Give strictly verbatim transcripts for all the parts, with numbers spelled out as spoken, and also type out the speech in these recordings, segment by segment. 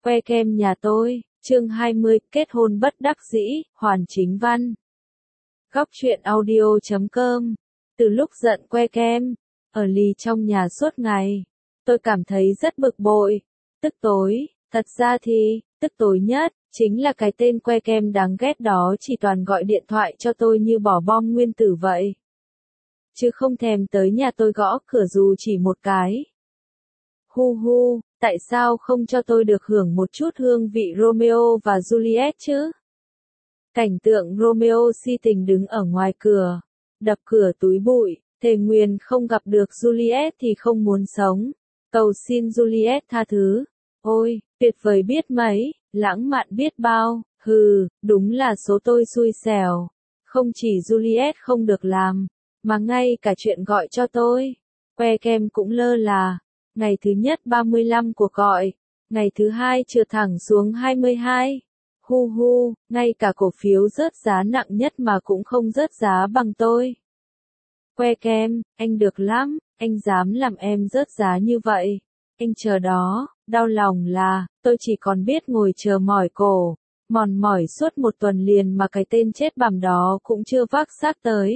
Que kem nhà tôi, chương hai mươi, kết hôn bất đắc dĩ, Hoàn Chính Văn. Góc truyện audio chấm com. Từ lúc giận que kem, ở lì trong nhà suốt ngày, tôi cảm thấy rất bực bội, tức tối, thật ra thì, tức tối nhất, chính là cái tên que kem đáng ghét đó chỉ toàn gọi điện thoại cho tôi như bỏ bom nguyên tử vậy. Chứ không thèm tới nhà tôi gõ cửa dù chỉ một cái. Hu hu, tại sao không cho tôi được hưởng một chút hương vị Romeo và Juliet chứ? Cảnh tượng Romeo si tình đứng ở ngoài cửa, đập cửa túi bụi, thề nguyền không gặp được Juliet thì không muốn sống, cầu xin Juliet tha thứ. Ôi, tuyệt vời biết mấy, lãng mạn biết bao, hừ, đúng là số tôi xui xẻo. Không chỉ Juliet không được làm, mà ngay cả chuyện gọi cho tôi, que kem cũng lơ là. Ngày thứ nhất ba mươi lăm cuộc gọi, ngày thứ hai trượt thẳng xuống hai mươi hai. Hu hu, ngay cả cổ phiếu rớt giá nặng nhất mà cũng không rớt giá bằng tôi. Que kem, anh được lắm, anh dám làm em rớt giá như vậy. Anh chờ đó, đau lòng là, tôi chỉ còn biết ngồi chờ mỏi cổ, mòn mỏi suốt một tuần liền mà cái tên chết bằm đó cũng chưa vác xác tới.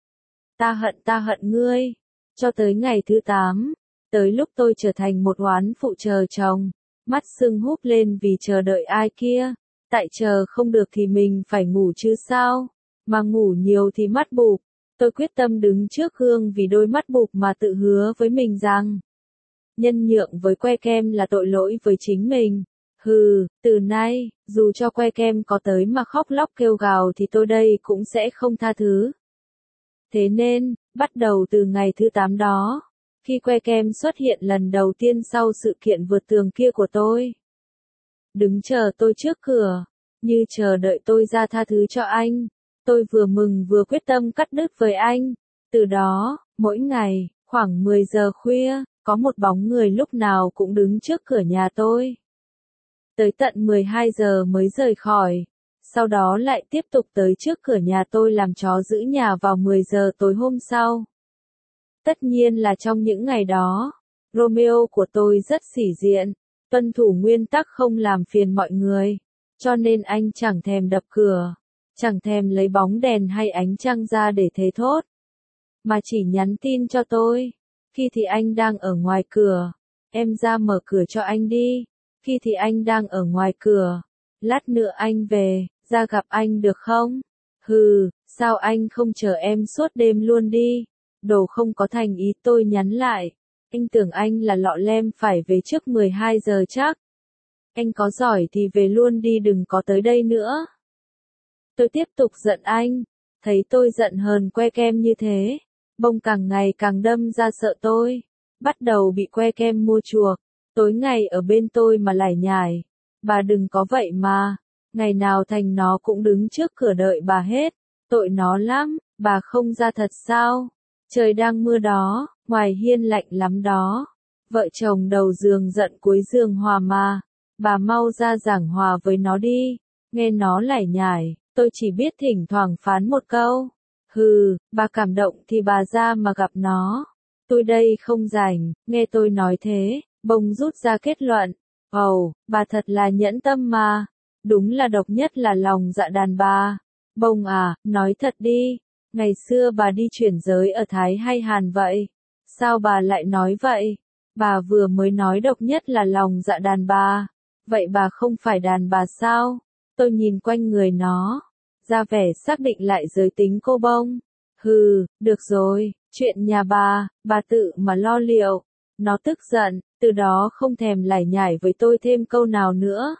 Ta hận ta hận ngươi, cho tới ngày thứ tám. Tới lúc tôi trở thành một oán phụ chờ chồng, mắt sưng húp lên vì chờ đợi ai kia, tại chờ không được thì mình phải ngủ chứ sao, mà ngủ nhiều thì mắt bụp, tôi quyết tâm đứng trước gương vì đôi mắt bụp mà tự hứa với mình rằng, nhân nhượng với que kem là tội lỗi với chính mình, hừ, từ nay, dù cho que kem có tới mà khóc lóc kêu gào thì tôi đây cũng sẽ không tha thứ. Thế nên, bắt đầu từ ngày thứ tám đó, khi que kem xuất hiện lần đầu tiên sau sự kiện vượt tường kia của tôi. Đứng chờ tôi trước cửa, như chờ đợi tôi ra tha thứ cho anh. Tôi vừa mừng vừa quyết tâm cắt đứt với anh. Từ đó, mỗi ngày, khoảng mười giờ khuya, có một bóng người lúc nào cũng đứng trước cửa nhà tôi. Tới tận mười hai giờ mới rời khỏi. Sau đó lại tiếp tục tới trước cửa nhà tôi làm chó giữ nhà vào mười giờ tối hôm sau. Tất nhiên là trong những ngày đó, Romeo của tôi rất sĩ diện, tuân thủ nguyên tắc không làm phiền mọi người, cho nên anh chẳng thèm đập cửa, chẳng thèm lấy bóng đèn hay ánh trăng ra để thế thốt, mà chỉ nhắn tin cho tôi. Khi thì anh đang ở ngoài cửa, em ra mở cửa cho anh đi. Khi thì anh đang ở ngoài cửa, lát nữa anh về, ra gặp anh được không? Hừ, sao anh không chờ em suốt đêm luôn đi? Đồ không có thành ý, tôi nhắn lại. Anh tưởng anh là lọ lem phải về trước mười hai giờ chắc. Anh có giỏi thì về luôn đi, đừng có tới đây nữa. Tôi tiếp tục giận anh. Thấy tôi giận hờn que kem như thế, bông càng ngày càng đâm ra sợ tôi. Bắt đầu bị que kem mua chuộc. Tối ngày ở bên tôi mà lải nhải. Bà đừng có vậy mà. Ngày nào thành nó cũng đứng trước cửa đợi bà hết. Tội nó lắm, bà không ra thật sao? Trời đang mưa đó, ngoài hiên lạnh lắm đó. Vợ chồng đầu giường giận cuối giường hòa mà. Bà mau ra giảng hòa với nó đi. Nghe nó lải nhải, tôi chỉ biết thỉnh thoảng phán một câu. Hừ, bà cảm động thì bà ra mà gặp nó. Tôi đây không rảnh, nghe tôi nói thế, bông rút ra kết luận. Ồ, oh, bà thật là nhẫn tâm mà. Đúng là độc nhất là lòng dạ đàn bà. Bông à, nói thật đi. Ngày xưa bà đi chuyển giới ở Thái hay Hàn vậy? Sao bà lại nói vậy? Bà vừa mới nói độc nhất là lòng dạ đàn bà. Vậy bà không phải đàn bà sao? Tôi nhìn quanh người nó, ra vẻ xác định lại giới tính cô bông. Hừ, được rồi, chuyện nhà bà, bà tự mà lo liệu. Nó tức giận, từ đó không thèm lải nhải với tôi thêm câu nào nữa.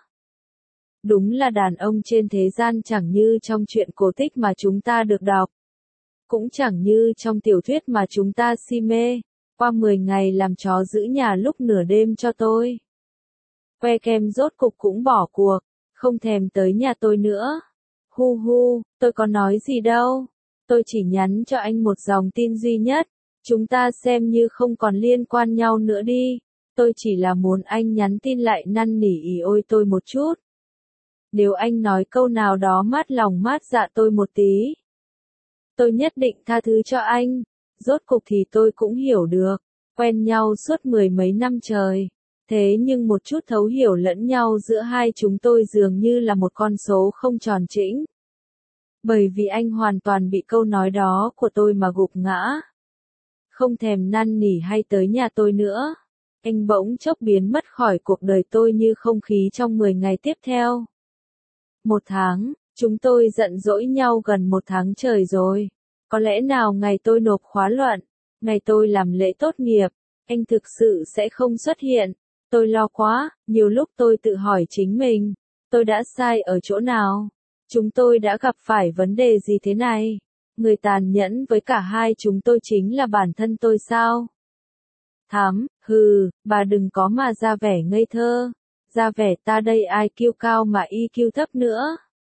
Đúng là đàn ông trên thế gian chẳng như trong truyện cổ tích mà chúng ta được đọc. Cũng chẳng như trong tiểu thuyết mà chúng ta si mê. Qua mười ngày làm chó giữ nhà lúc nửa đêm cho tôi. Que kem rốt cục cũng bỏ cuộc, không thèm tới nhà tôi nữa. Hu hu, tôi có nói gì đâu. Tôi chỉ nhắn cho anh một dòng tin duy nhất. Chúng ta xem như không còn liên quan nhau nữa đi. Tôi chỉ là muốn anh nhắn tin lại năn nỉ ỉ ôi tôi một chút. Nếu anh nói câu nào đó mát lòng mát dạ tôi một tí, tôi nhất định tha thứ cho anh. Rốt cục thì tôi cũng hiểu được. Quen nhau suốt mười mấy năm trời. Thế nhưng một chút thấu hiểu lẫn nhau giữa hai chúng tôi dường như là một con số không tròn chỉnh. Bởi vì anh hoàn toàn bị câu nói đó của tôi mà gục ngã. Không thèm năn nỉ hay tới nhà tôi nữa. Anh bỗng chốc biến mất khỏi cuộc đời tôi như không khí trong mười ngày tiếp theo. Một tháng, chúng tôi giận dỗi nhau gần một tháng trời rồi. Có lẽ nào ngày tôi nộp khóa luận, ngày tôi làm lễ tốt nghiệp, anh thực sự sẽ không xuất hiện. Tôi lo quá, nhiều lúc tôi tự hỏi chính mình, tôi đã sai ở chỗ nào? Chúng tôi đã gặp phải vấn đề gì thế này? Người tàn nhẫn với cả hai chúng tôi chính là bản thân tôi sao? Thắm, hừ, bà đừng có mà ra vẻ ngây thơ. Ra vẻ ta đây i kiu cao mà i kiu thấp nữa.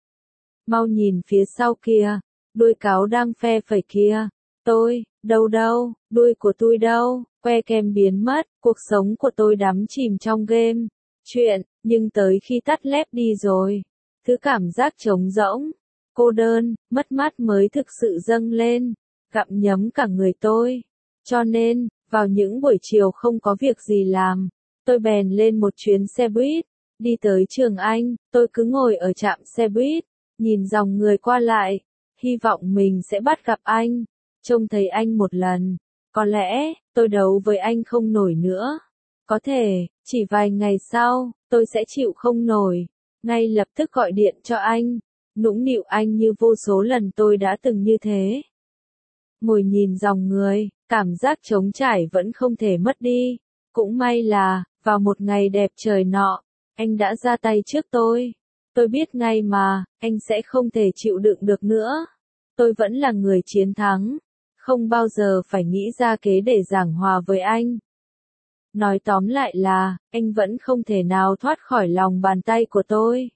Mau nhìn phía sau kìa, đuôi cáo đang phe phẩy kìa. Tôi, đâu đâu, đuôi của tôi đâu, que kem biến mất, cuộc sống của tôi đắm chìm trong game. Chuyện, nhưng tới khi tắt lép đi rồi, thứ cảm giác trống rỗng, cô đơn, mất mát mới thực sự dâng lên, gặm nhấm cả người tôi. Cho nên, vào những buổi chiều không có việc gì làm, tôi bèn lên một chuyến xe buýt, đi tới trường Anh, tôi cứ ngồi ở trạm xe buýt, nhìn dòng người qua lại, hy vọng mình sẽ bắt gặp anh, trông thấy anh một lần. Có lẽ, tôi đấu với anh không nổi nữa. Có thể, chỉ vài ngày sau, tôi sẽ chịu không nổi, ngay lập tức gọi điện cho anh, nũng nịu anh như vô số lần tôi đã từng như thế. Ngồi nhìn dòng người, cảm giác trống trải vẫn không thể mất đi. Cũng may là, vào một ngày đẹp trời nọ, anh đã ra tay trước tôi. Tôi biết ngay mà, anh sẽ không thể chịu đựng được nữa. Tôi vẫn là người chiến thắng, không bao giờ phải nghĩ ra kế để giảng hòa với anh. Nói tóm lại là, anh vẫn không thể nào thoát khỏi lòng bàn tay của tôi.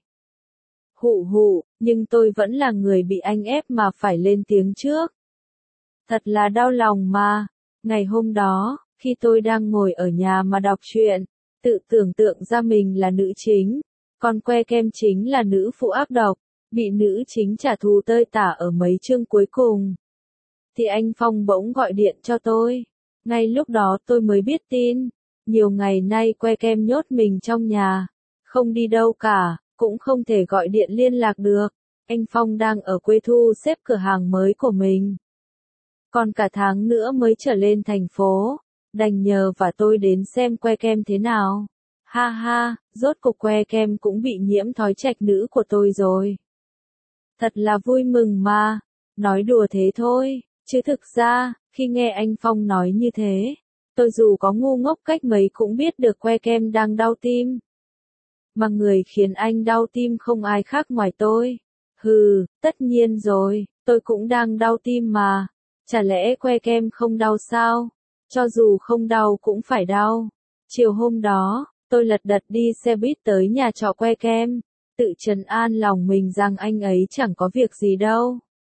Hụ hụ, nhưng tôi vẫn là người bị anh ép mà phải lên tiếng trước. Thật là đau lòng mà. Ngày hôm đó, khi tôi đang ngồi ở nhà mà đọc truyện, tự tưởng tượng ra mình là nữ chính, còn que kem chính là nữ phụ ác độc, bị nữ chính trả thù tơi tả ở mấy chương cuối cùng. Thì anh Phong bỗng gọi điện cho tôi. Ngay lúc đó tôi mới biết tin. Nhiều ngày nay que kem nhốt mình trong nhà, không đi đâu cả, cũng không thể gọi điện liên lạc được. Anh Phong đang ở quê thu xếp cửa hàng mới của mình. Còn cả tháng nữa mới trở lên thành phố, đành nhờ và tôi đến xem que kem thế nào. Ha ha, rốt cục que kem cũng bị nhiễm thói trạch nữ của tôi rồi. Thật là vui mừng mà, nói đùa thế thôi, chứ thực ra, khi nghe anh Phong nói như thế, tôi dù có ngu ngốc cách mấy cũng biết được que kem đang đau tim. Mà người khiến anh đau tim không ai khác ngoài tôi. Hừ, tất nhiên rồi, tôi cũng đang đau tim mà. Chả lẽ que kem không đau sao? Cho dù không đau cũng phải đau. Chiều hôm đó, tôi lật đật đi xe buýt tới nhà trọ que kem, tự trấn an lòng mình rằng anh ấy chẳng có việc gì đâu.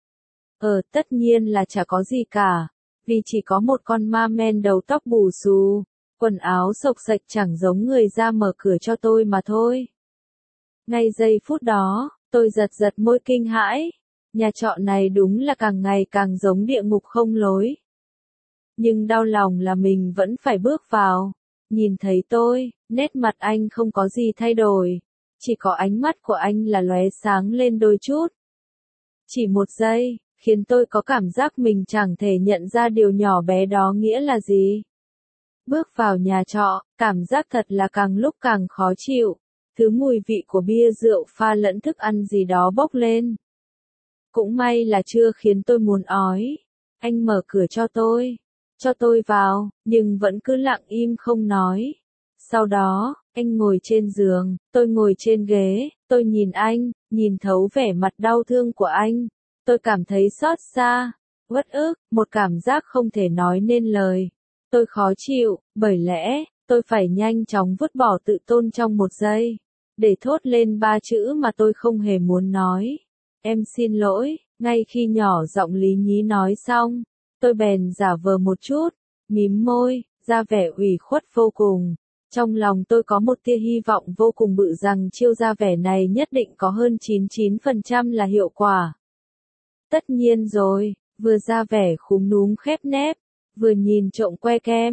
Ờ, tất nhiên là chả có gì cả, vì chỉ có một con ma men đầu tóc bù xù, quần áo xộc xệch chẳng giống người ra mở cửa cho tôi mà thôi. Ngay giây phút đó, tôi giật giật môi kinh hãi. Nhà trọ này đúng là càng ngày càng giống địa ngục không lối. Nhưng đau lòng là mình vẫn phải bước vào. Nhìn thấy tôi, nét mặt anh không có gì thay đổi. Chỉ có ánh mắt của anh là lóe sáng lên đôi chút. Chỉ một giây, khiến tôi có cảm giác mình chẳng thể nhận ra điều nhỏ bé đó nghĩa là gì. Bước vào nhà trọ, cảm giác thật là càng lúc càng khó chịu. Thứ mùi vị của bia rượu pha lẫn thức ăn gì đó bốc lên. Cũng may là chưa khiến tôi muốn ói. Anh mở cửa cho tôi, cho tôi vào, nhưng vẫn cứ lặng im không nói. Sau đó, anh ngồi trên giường, tôi ngồi trên ghế, tôi nhìn anh, nhìn thấu vẻ mặt đau thương của anh. Tôi cảm thấy xót xa, uất ức, một cảm giác không thể nói nên lời. Tôi khó chịu, bởi lẽ, tôi phải nhanh chóng vứt bỏ tự tôn trong một giây, để thốt lên ba chữ mà tôi không hề muốn nói. Em xin lỗi. Ngay khi nhỏ giọng lý nhí nói xong, tôi bèn giả vờ một chút, mím môi, ra vẻ ủy khuất vô cùng. Trong lòng tôi có một tia hy vọng vô cùng bự rằng chiêu ra vẻ này nhất định có hơn chín mươi chín phần trăm là hiệu quả. Tất nhiên rồi, vừa ra vẻ khúm núm khép nép, vừa nhìn trộm que kem,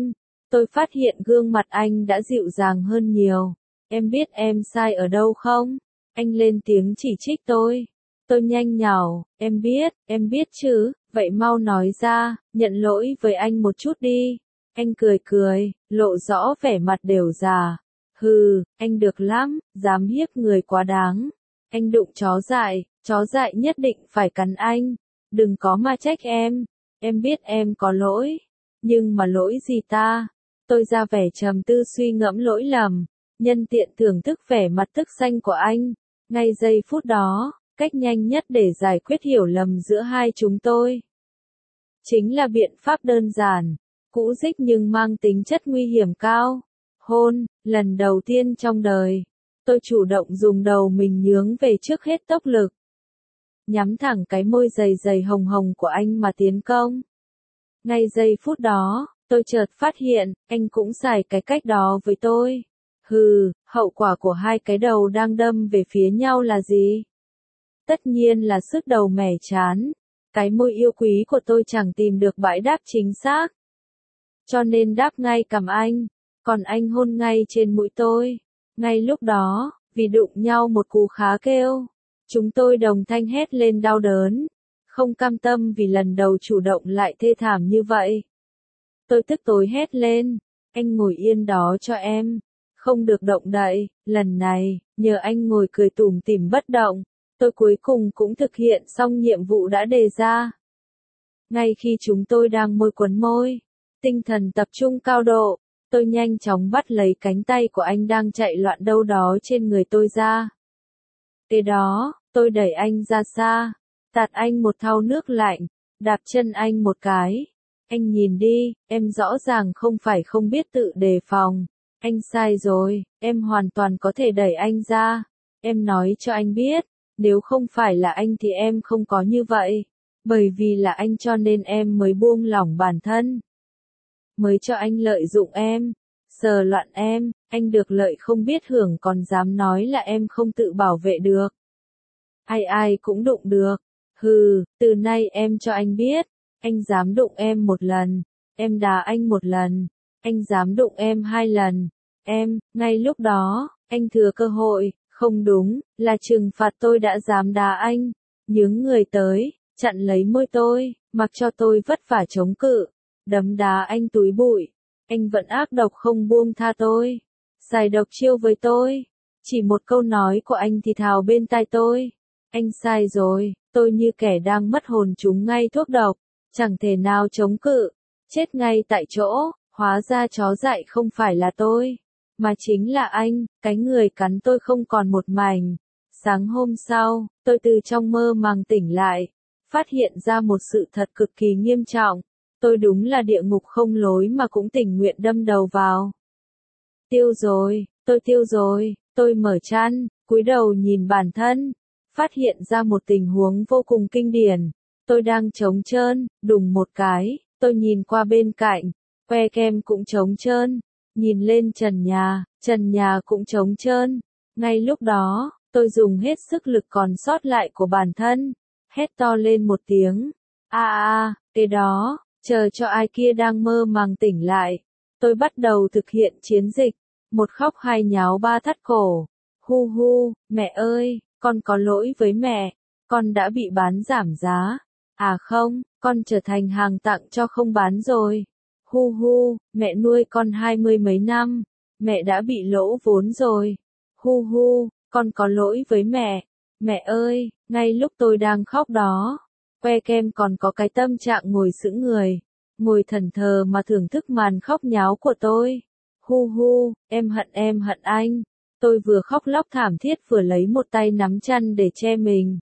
Tôi phát hiện gương mặt anh đã dịu dàng hơn nhiều. Em biết em sai ở đâu không? Anh lên tiếng chỉ trích tôi. Tôi nhanh nhảu, em biết, em biết chứ, vậy mau nói ra, nhận lỗi với anh một chút đi. Anh cười cười, lộ rõ vẻ mặt đều già. Hừ, anh được lắm, dám hiếp người quá đáng. Anh đụng chó dại, chó dại nhất định phải cắn anh. Đừng có mà trách em, em biết em có lỗi. Nhưng mà lỗi gì ta? Tôi ra vẻ trầm tư suy ngẫm lỗi lầm, nhân tiện thưởng thức vẻ mặt tức xanh của anh. Ngay giây phút đó, cách nhanh nhất để giải quyết hiểu lầm giữa hai chúng tôi chính là biện pháp đơn giản, cũ dích nhưng mang tính chất nguy hiểm cao. Hôn, lần đầu tiên trong đời, tôi chủ động dùng đầu mình nhướng về trước hết tốc lực. Nhắm thẳng cái môi dày dày hồng hồng của anh mà tiến công. Ngay giây phút đó, tôi chợt phát hiện, anh cũng xài cái cách đó với tôi. Hừ, hậu quả của hai cái đầu đang đâm về phía nhau là gì? Tất nhiên là sức đầu mẻ chán. Cái môi yêu quý của tôi chẳng tìm được bãi đáp chính xác. Cho nên đáp ngay cằm anh, còn anh hôn ngay trên mũi tôi. Ngay lúc đó, vì đụng nhau một cú khá kêu, chúng tôi đồng thanh hét lên đau đớn. Không cam tâm vì lần đầu chủ động lại thê thảm như vậy. Tôi tức tối hét lên, anh ngồi yên đó cho em. Không được động đậy, lần này, nhờ anh ngồi cười tủm tỉm bất động, tôi cuối cùng cũng thực hiện xong nhiệm vụ đã đề ra. Ngay khi chúng tôi đang môi quấn môi, tinh thần tập trung cao độ, tôi nhanh chóng bắt lấy cánh tay của anh đang chạy loạn đâu đó trên người tôi ra. Kế đó, tôi đẩy anh ra xa, tạt anh một thau nước lạnh, đạp chân anh một cái. Anh nhìn đi, em rõ ràng không phải không biết tự đề phòng. Anh sai rồi, em hoàn toàn có thể đẩy anh ra. Em nói cho anh biết, nếu không phải là anh thì em không có như vậy. Bởi vì là anh cho nên em mới buông lỏng bản thân. Mới cho anh lợi dụng em, sờ loạn em, anh được lợi không biết hưởng còn dám nói là em không tự bảo vệ được. Ai ai cũng đụng được. Hừ, từ nay em cho anh biết, anh dám đụng em một lần, em đá anh một lần, anh dám đụng em hai lần, em, ngay lúc đó, anh thừa cơ hội, không đúng, là trừng phạt tôi đã dám đá anh, nhướng người tới, chặn lấy môi tôi, mặc cho tôi vất vả chống cự, đấm đá anh túi bụi, anh vẫn ác độc không buông tha tôi, xài độc chiêu với tôi, chỉ một câu nói của anh thì thào bên tai tôi, anh sai rồi, tôi như kẻ đang mất hồn trúng ngay thuốc độc. Chẳng thể nào chống cự, chết ngay tại chỗ, hóa ra chó dại không phải là tôi, mà chính là anh, cái người cắn tôi không còn một mảnh. Sáng hôm sau, tôi từ trong mơ màng tỉnh lại, phát hiện ra một sự thật cực kỳ nghiêm trọng, tôi đúng là địa ngục không lối mà cũng tình nguyện đâm đầu vào. Tiêu rồi, tôi tiêu rồi, tôi mở chăn, cúi đầu nhìn bản thân, phát hiện ra một tình huống vô cùng kinh điển. Tôi đang trống trơn, đùng một cái, tôi nhìn qua bên cạnh, que kem cũng trống trơn, nhìn lên trần nhà, trần nhà cũng trống trơn. Ngay lúc đó, tôi dùng hết sức lực còn sót lại của bản thân, hét to lên một tiếng. A a, cái đó, chờ cho ai kia đang mơ màng tỉnh lại. Tôi bắt đầu thực hiện chiến dịch, một khóc hai nháo ba thắt cổ. Hu hu, mẹ ơi, con có lỗi với mẹ, con đã bị bán giảm giá. À không, con trở thành hàng tặng cho không bán rồi. Hu hu, mẹ nuôi con hai mươi mấy năm, mẹ đã bị lỗ vốn rồi. Hu hu, con có lỗi với mẹ. Mẹ ơi, ngay lúc tôi đang khóc đó, que kem còn có cái tâm trạng ngồi sững người, ngồi thẫn thờ mà thưởng thức màn khóc nháo của tôi. Hu hu, em hận em hận anh. Tôi vừa khóc lóc thảm thiết vừa lấy một tay nắm chăn để che mình.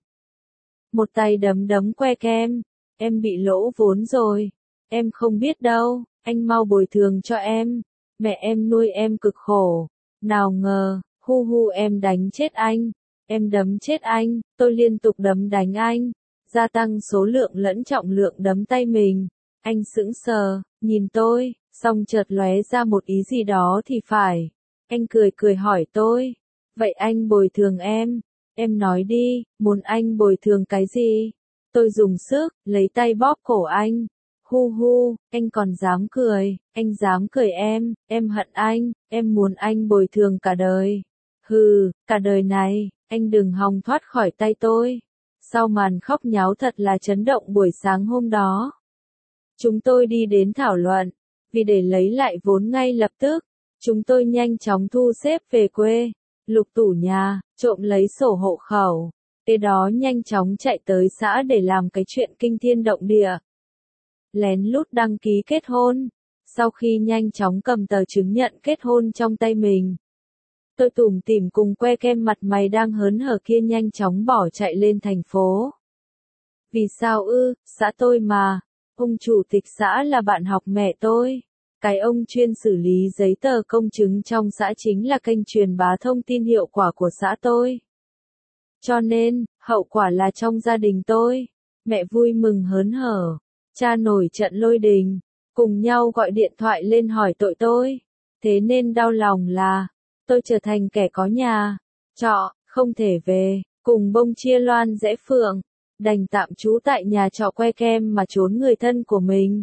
Một tay đấm đấm que kem, em bị lỗ vốn rồi, em không biết đâu, anh mau bồi thường cho em, mẹ em nuôi em cực khổ, nào ngờ, hu hu em đánh chết anh, em đấm chết anh, tôi liên tục đấm đánh anh, gia tăng số lượng lẫn trọng lượng đấm tay mình, anh sững sờ, nhìn tôi, xong chợt lóe ra một ý gì đó thì phải, anh cười cười hỏi tôi, vậy anh bồi thường em. Em nói đi, muốn anh bồi thường cái gì? Tôi dùng sức, lấy tay bóp cổ anh. Hu hu, anh còn dám cười, anh dám cười em, em hận anh, em muốn anh bồi thường cả đời. Hừ, cả đời này, anh đừng hòng thoát khỏi tay tôi. Sau màn khóc nháo thật là chấn động buổi sáng hôm đó, chúng tôi đi đến thảo luận, vì để lấy lại vốn ngay lập tức, chúng tôi nhanh chóng thu xếp về quê, lục tủ nhà, trộm lấy sổ hộ khẩu, kế đó nhanh chóng chạy tới xã để làm cái chuyện kinh thiên động địa. Lén lút đăng ký kết hôn, sau khi nhanh chóng cầm tờ chứng nhận kết hôn trong tay mình, tôi tủm tỉm cùng que kem mặt mày đang hớn hở kia nhanh chóng bỏ chạy lên thành phố. Vì sao ư, xã tôi mà, ông chủ tịch xã là bạn học mẹ tôi. Cái ông chuyên xử lý giấy tờ công chứng trong xã chính là kênh truyền bá thông tin hiệu quả của xã tôi. Cho nên, hậu quả là trong gia đình tôi, mẹ vui mừng hớn hở, cha nổi trận lôi đình, cùng nhau gọi điện thoại lên hỏi tội tôi. Thế nên đau lòng là, tôi trở thành kẻ có nhà, trọ, không thể về, cùng bông chia loan rẽ phượng, đành tạm trú tại nhà trọ que kem mà trốn người thân của mình.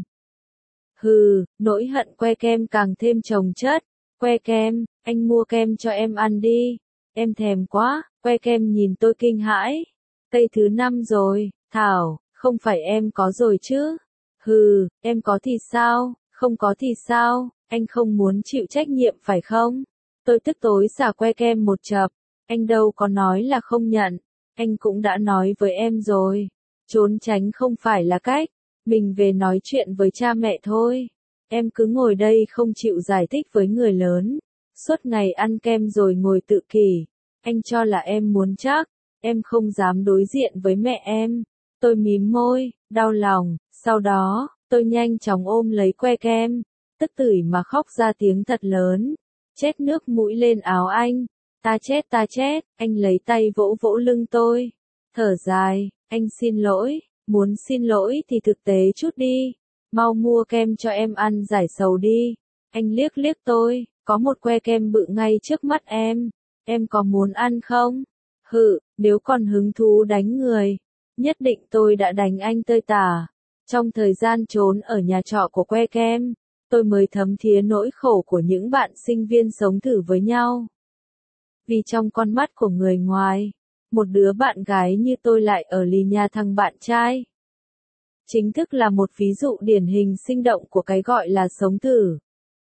Hừ, nỗi hận que kem càng thêm chồng chất. Que kem, anh mua kem cho em ăn đi. Em thèm quá, que kem nhìn tôi kinh hãi. Cây thứ năm rồi, Thảo, không phải em có rồi chứ? Hừ, em có thì sao, không có thì sao, anh không muốn chịu trách nhiệm phải không? Tôi tức tối xả que kem một chập, anh đâu có nói là không nhận, anh cũng đã nói với em rồi. Trốn tránh không phải là cách. Mình về nói chuyện với cha mẹ thôi. Em cứ ngồi đây không chịu giải thích với người lớn. Suốt ngày ăn kem rồi ngồi tự kỷ. Anh cho là em muốn chắc. Em không dám đối diện với mẹ em. Tôi mím môi, đau lòng. Sau đó, tôi nhanh chóng ôm lấy que kem. Tức tưởi mà khóc ra tiếng thật lớn. Chết nước mũi lên áo anh. Ta chết ta chết. Anh lấy tay vỗ vỗ lưng tôi. Thở dài, anh xin lỗi. Muốn xin lỗi thì thực tế chút đi. Mau mua kem cho em ăn giải sầu đi. Anh liếc liếc tôi, có một que kem bự ngay trước mắt em. Em có muốn ăn không? Hự, nếu còn hứng thú đánh người, nhất định tôi đã đánh anh tơi tả. Trong thời gian trốn ở nhà trọ của que kem, tôi mới thấm thía nỗi khổ của những bạn sinh viên sống thử với nhau. Vì trong con mắt của người ngoài, một đứa bạn gái như tôi lại ở lì nhà thằng bạn trai. Chính thức là một ví dụ điển hình sinh động của cái gọi là sống thử.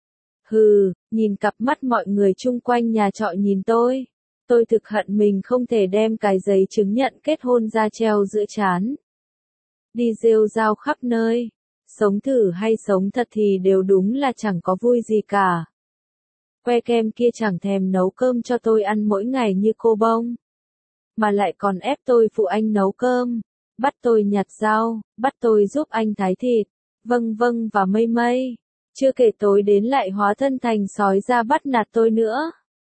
Hừ, nhìn cặp mắt mọi người chung quanh nhà trọ nhìn tôi. Tôi thực hận mình không thể đem cái giấy chứng nhận kết hôn ra treo giữa trán. Đi rêu rao khắp nơi. Sống thử hay sống thật thì đều đúng là chẳng có vui gì cả. Que kem kia chẳng thèm nấu cơm cho tôi ăn mỗi ngày như cô bông. Mà lại còn ép tôi phụ anh nấu cơm, bắt tôi nhặt rau, bắt tôi giúp anh thái thịt, vâng vâng và mây mây. Chưa kể tối đến lại hóa thân thành sói ra bắt nạt tôi nữa.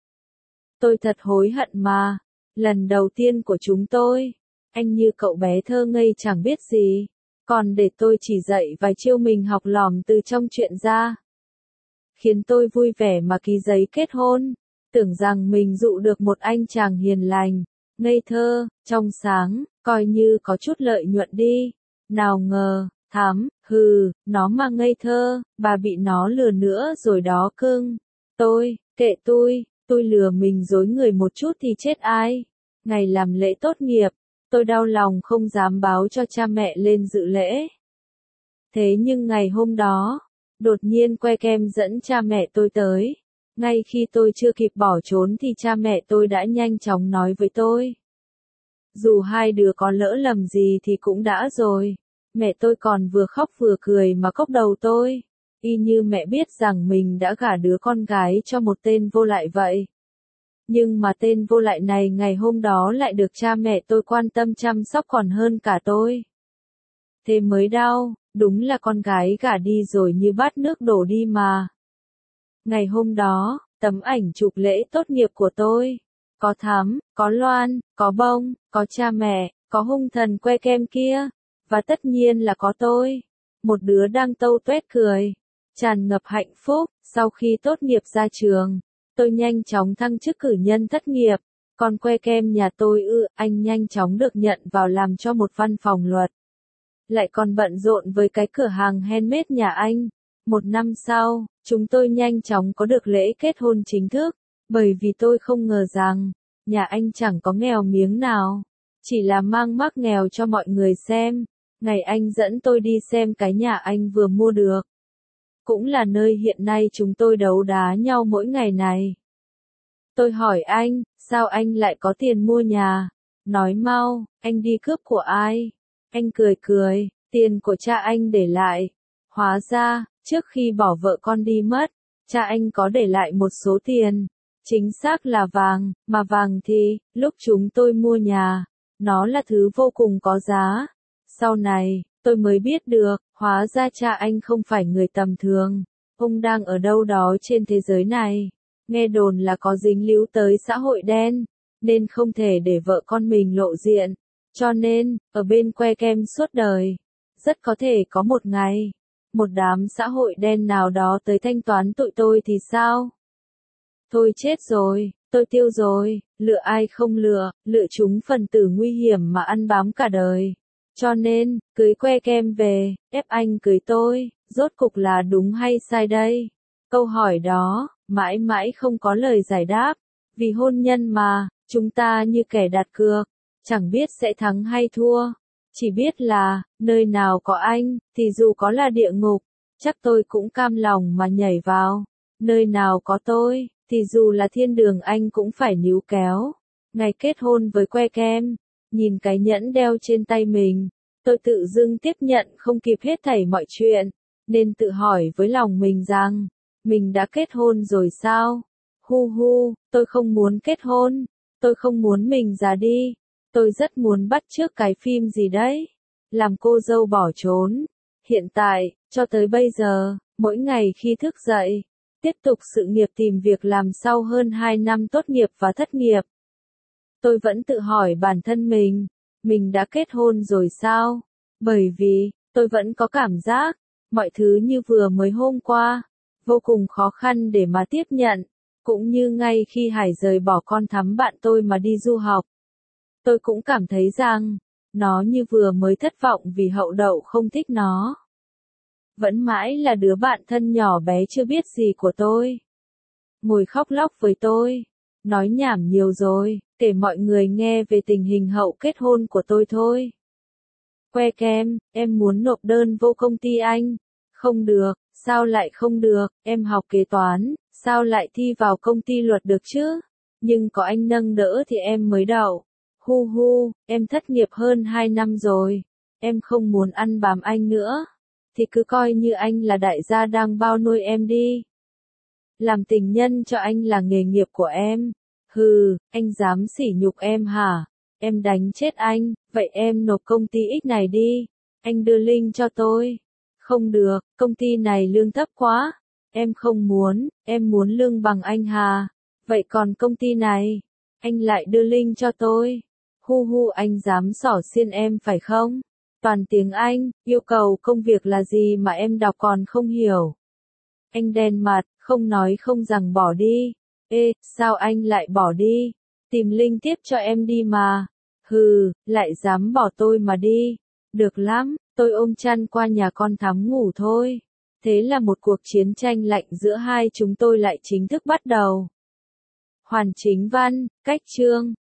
Tôi thật hối hận mà. Lần đầu tiên của chúng tôi, anh như cậu bé thơ ngây chẳng biết gì, còn để tôi chỉ dạy vài chiêu mình học lỏm từ trong chuyện ra. Khiến tôi vui vẻ mà ký giấy kết hôn, tưởng rằng mình dụ được một anh chàng hiền lành, ngây thơ, trong sáng, coi như có chút lợi nhuận đi. Nào ngờ, thắm, hừ, nó mà ngây thơ, bà bị nó lừa nữa rồi đó cưng. Tôi, kệ tôi, tôi lừa mình dối người một chút thì chết ai. Ngày làm lễ tốt nghiệp, tôi đau lòng không dám báo cho cha mẹ lên dự lễ. Thế nhưng ngày hôm đó, đột nhiên que kem dẫn cha mẹ tôi tới. Ngay khi tôi chưa kịp bỏ trốn thì cha mẹ tôi đã nhanh chóng nói với tôi. Dù hai đứa có lỡ lầm gì thì cũng đã rồi. Mẹ tôi còn vừa khóc vừa cười mà cốc đầu tôi. Y như mẹ biết rằng mình đã gả đứa con gái cho một tên vô lại vậy. Nhưng mà tên vô lại này ngày hôm đó lại được cha mẹ tôi quan tâm chăm sóc còn hơn cả tôi. Thế mới đau, đúng là con gái gả đi rồi như bát nước đổ đi mà. Ngày hôm đó, tấm ảnh chụp lễ tốt nghiệp của tôi. Có Thắm, có Loan, có Bông, có cha mẹ, có hung thần que kem kia. Và tất nhiên là có tôi. Một đứa đang tâu tuét cười. Tràn ngập hạnh phúc. Sau khi tốt nghiệp ra trường, tôi nhanh chóng thăng chức cử nhân thất nghiệp. Còn que kem nhà tôi ư, anh nhanh chóng được nhận vào làm cho một văn phòng luật. lại còn bận rộn với cái cửa hàng handmade nhà anh. Một năm sau, chúng tôi nhanh chóng có được lễ kết hôn chính thức, bởi vì tôi không ngờ rằng, nhà anh chẳng có nghèo miếng nào, chỉ là mang mác nghèo cho mọi người xem. Ngày anh dẫn tôi đi xem cái nhà anh vừa mua được, cũng là nơi hiện nay chúng tôi đấu đá nhau mỗi ngày này. Tôi hỏi anh, sao anh lại có tiền mua nhà? Nói mau, anh đi cướp của ai? Anh cười cười, tiền của cha anh để lại. Hóa ra, trước khi bỏ vợ con đi mất, cha anh có để lại một số tiền, chính xác là vàng, mà vàng thì, lúc chúng tôi mua nhà, nó là thứ vô cùng có giá. Sau này, tôi mới biết được, hóa ra cha anh không phải người tầm thường, ông đang ở đâu đó trên thế giới này. Nghe đồn là có dính líu tới xã hội đen, nên không thể để vợ con mình lộ diện, cho nên, ở bên que kem suốt đời. Rất có thể có một ngày, một đám xã hội đen nào đó tới thanh toán tụi tôi thì sao? Thôi chết rồi, tôi tiêu rồi, lựa ai không lựa, lựa chúng phần tử nguy hiểm mà ăn bám cả đời. Cho nên, cưới que kem về, ép anh cưới tôi, rốt cục là đúng hay sai đây? Câu hỏi đó, mãi mãi không có lời giải đáp, vì hôn nhân mà, chúng ta như kẻ đặt cược, chẳng biết sẽ thắng hay thua. Chỉ biết là, nơi nào có anh, thì dù có là địa ngục, chắc tôi cũng cam lòng mà nhảy vào. Nơi nào có tôi, thì dù là thiên đường anh cũng phải níu kéo. Ngày kết hôn với que kem, nhìn cái nhẫn đeo trên tay mình, tôi tự dưng tiếp nhận không kịp hết thảy mọi chuyện, nên tự hỏi với lòng mình rằng, mình đã kết hôn rồi sao? Hu hu, tôi không muốn kết hôn, tôi không muốn mình già đi, tôi rất muốn bắt chước cái phim gì đấy, làm cô dâu bỏ trốn. Hiện tại, cho tới bây giờ, mỗi ngày khi thức dậy, tiếp tục sự nghiệp tìm việc làm sau hơn hai năm tốt nghiệp và thất nghiệp. Tôi vẫn tự hỏi bản thân mình, mình đã kết hôn rồi sao? Bởi vì, tôi vẫn có cảm giác, mọi thứ như vừa mới hôm qua, vô cùng khó khăn để mà tiếp nhận, cũng như ngay khi Hải rời bỏ con thắm bạn tôi mà đi du học. Tôi cũng cảm thấy rằng, nó như vừa mới thất vọng vì hậu đậu không thích nó. Vẫn mãi là đứa bạn thân nhỏ bé chưa biết gì của tôi. Ngồi khóc lóc với tôi, nói nhảm nhiều rồi, kể mọi người nghe về tình hình hậu kết hôn của tôi thôi. Que kem, em muốn nộp đơn vô công ty anh. Không được, sao lại không được, em học kế toán, sao lại thi vào công ty luật được chứ? Nhưng có anh nâng đỡ thì em mới đậu. Hu hu, em thất nghiệp hơn hai năm rồi, em không muốn ăn bám anh nữa, thì cứ coi như anh là đại gia đang bao nuôi em đi. Làm tình nhân cho anh là nghề nghiệp của em. Hừ, anh dám sỉ nhục em hả? Em đánh chết anh, vậy em nộp công ty X này đi. Anh đưa link cho tôi. Không được, công ty này lương thấp quá. Em không muốn, em muốn lương bằng anh hà. Vậy còn công ty này, anh lại đưa link cho tôi. Hu hu, anh dám xỏ xiên em phải không? Toàn tiếng Anh, yêu cầu công việc là gì mà em đọc còn không hiểu. Anh đen mặt, không nói không rằng bỏ đi. Ê, sao anh lại bỏ đi? Tìm link tiếp cho em đi mà. Hừ, lại dám bỏ tôi mà đi. Được lắm, tôi ôm chăn qua nhà con thắm ngủ thôi. Thế là một cuộc chiến tranh lạnh giữa hai chúng tôi lại chính thức bắt đầu. Hoàn chính văn, cách chương.